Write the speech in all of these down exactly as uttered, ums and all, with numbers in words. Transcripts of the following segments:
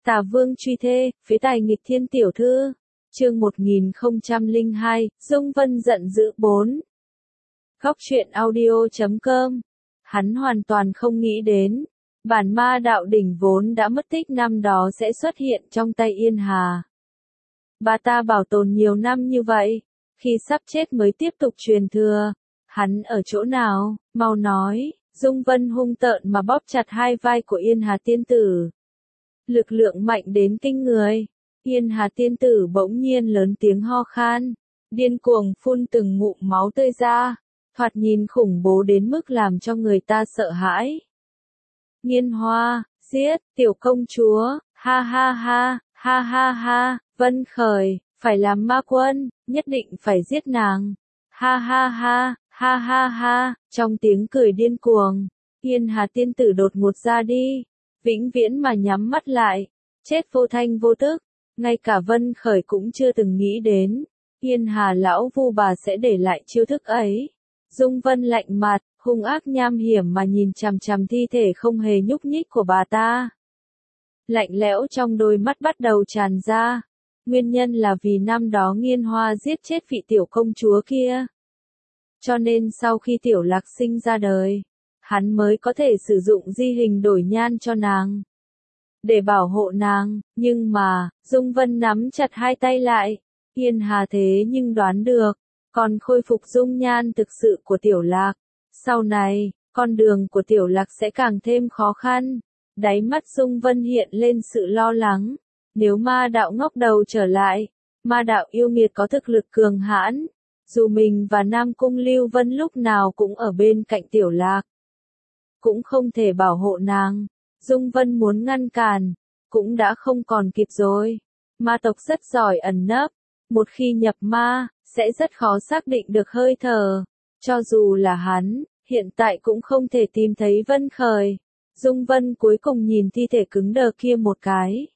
Tà Vương truy thê, phế tài nghịch thiên tiểu thư. Chương một nghìn không trăm lẻ hai, Dung Vân giận dữ bốn. Góc truyện audio chấm com. Hắn hoàn toàn không nghĩ đến, bản ma đạo đỉnh vốn đã mất tích năm đó sẽ xuất hiện trong tay Yên Hà. Bà ta bảo tồn nhiều năm như vậy, khi sắp chết mới tiếp tục truyền thừa. Hắn ở chỗ nào, mau nói. Dung Vân hung tợn mà bóp chặt hai vai của Yên Hà tiên tử. Lực lượng mạnh đến kinh người. Yên Hà tiên tử bỗng nhiên lớn tiếng ho khan, điên cuồng phun từng ngụm máu tươi ra, thoạt nhìn khủng bố đến mức làm cho người ta sợ hãi. Nghiên Hoa, giết, tiểu công chúa, ha ha ha, ha ha ha, Vân Khởi, phải làm ma quân, nhất định phải giết nàng. Ha ha ha, ha ha ha, trong tiếng cười điên cuồng, Yên Hà tiên tử đột ngột ra đi, vĩnh viễn mà nhắm mắt lại, chết vô thanh vô tức. Ngay cả Vân Khởi cũng chưa từng nghĩ đến, Yên Hà lão vu bà sẽ để lại chiêu thức ấy. Dung Vân lạnh mặt, hung ác nham hiểm mà nhìn chằm chằm thi thể không hề nhúc nhích của bà ta. Lạnh lẽo trong đôi mắt bắt đầu tràn ra, nguyên nhân là vì năm đó Nghiên Hoa giết chết vị tiểu công chúa kia. Cho nên sau khi tiểu Lạc sinh ra đời, hắn mới có thể sử dụng di hình đổi nhan cho nàng, để bảo hộ nàng, nhưng mà, Dung Vân nắm chặt hai tay lại, Yên Hà thế nhưng đoán được, còn khôi phục dung nhan thực sự của tiểu Lạc. Sau này, con đường của tiểu Lạc sẽ càng thêm khó khăn. Đáy mắt Dung Vân hiện lên sự lo lắng, nếu ma đạo ngóc đầu trở lại, ma đạo yêu nghiệt có thực lực cường hãn, dù mình và Nam Cung Lưu Vân lúc nào cũng ở bên cạnh tiểu Lạc, cũng không thể bảo hộ nàng. Dung Vân muốn ngăn cản, cũng đã không còn kịp rồi. Ma tộc rất giỏi ẩn nấp, một khi nhập ma, sẽ rất khó xác định được hơi thở. Cho dù là hắn, hiện tại cũng không thể tìm thấy Vân Khởi. Dung Vân cuối cùng nhìn thi thể cứng đờ kia một cái,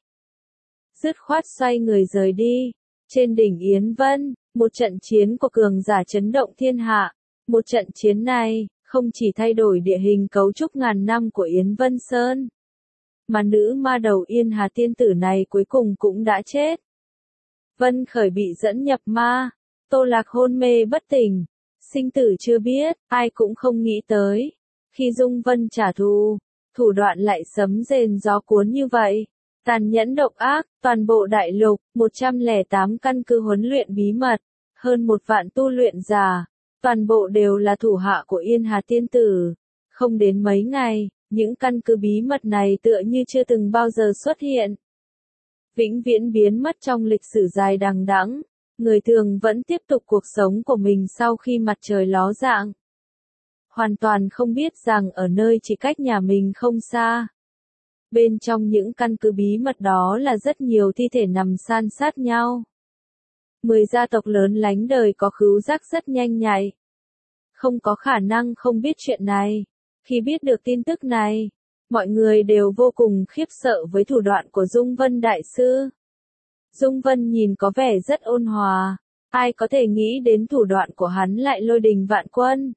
dứt khoát xoay người rời đi. Trên đỉnh Yến Vân, một trận chiến của cường giả chấn động thiên hạ. Một trận chiến này, không chỉ thay đổi địa hình cấu trúc ngàn năm của Yến Vân Sơn, mà nữ ma đầu Yên Hà tiên tử này cuối cùng cũng đã chết. Vân Khởi bị dẫn nhập ma, Tô Lạc hôn mê bất tỉnh, sinh tử chưa biết, ai cũng không nghĩ tới. Khi Dung Vân trả thù, thủ đoạn lại sấm rền gió cuốn như vậy. Tàn nhẫn độc ác, toàn bộ đại lục, một trăm lẻ tám căn cứ huấn luyện bí mật, hơn một vạn tu luyện giả, toàn bộ đều là thủ hạ của Yên Hà tiên tử. Không đến mấy ngày, những căn cứ bí mật này tựa như chưa từng bao giờ xuất hiện, vĩnh viễn biến mất trong lịch sử dài đằng đẵng. Người thường vẫn tiếp tục cuộc sống của mình sau khi mặt trời ló dạng, hoàn toàn không biết rằng ở nơi chỉ cách nhà mình không xa, bên trong những căn cứ bí mật đó là rất nhiều thi thể nằm san sát nhau. Mười gia tộc lớn lánh đời có khứu giác rất nhanh nhạy, không có khả năng không biết chuyện này. Khi biết được tin tức này, mọi người đều vô cùng khiếp sợ với thủ đoạn của Dung Vân đại sư. Dung Vân nhìn có vẻ rất ôn hòa, ai có thể nghĩ đến thủ đoạn của hắn lại lôi đình vạn quân.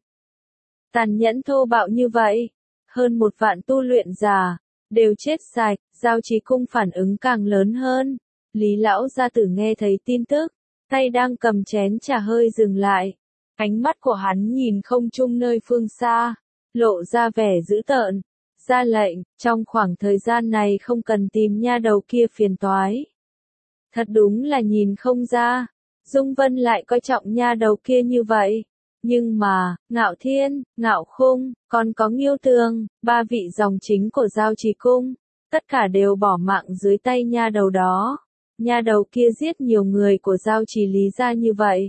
Tàn nhẫn thô bạo như vậy, hơn một vạn tu luyện giả, đều chết sạch. Giao Trì cung phản ứng càng lớn hơn. Lý lão gia tử nghe thấy tin tức, tay đang cầm chén trà hơi dừng lại. Ánh mắt của hắn nhìn không trung nơi phương xa, lộ ra vẻ dữ tợn, ra lệnh, trong khoảng thời gian này không cần tìm nha đầu kia phiền toái. Thật đúng là nhìn không ra, Dung Vân lại coi trọng nha đầu kia như vậy. Nhưng mà, Ngạo Thiên, Ngạo Khung, còn có Nghiêu Tường, ba vị dòng chính của Giao Trì cung, tất cả đều bỏ mạng dưới tay nha đầu đó. Nha đầu kia giết nhiều người của Giao Trì Lý gia như vậy,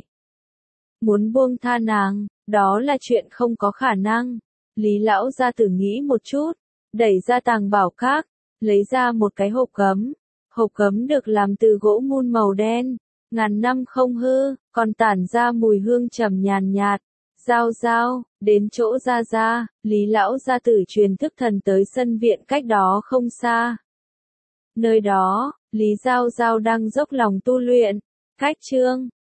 muốn buông tha nàng, đó là chuyện không có khả năng. Lý lão gia tử nghĩ một chút, đẩy ra tàng bảo các, lấy ra một cái hộp gấm. Hộp gấm được làm từ gỗ mun màu đen, ngàn năm không hư, còn tản ra mùi hương trầm nhàn nhạt. Giao Giao, đến chỗ Gia Gia, Lý lão gia tử truyền thức thần tới sân viện cách đó không xa. Nơi đó, Lý Giao Giao đang dốc lòng tu luyện. Cách chương,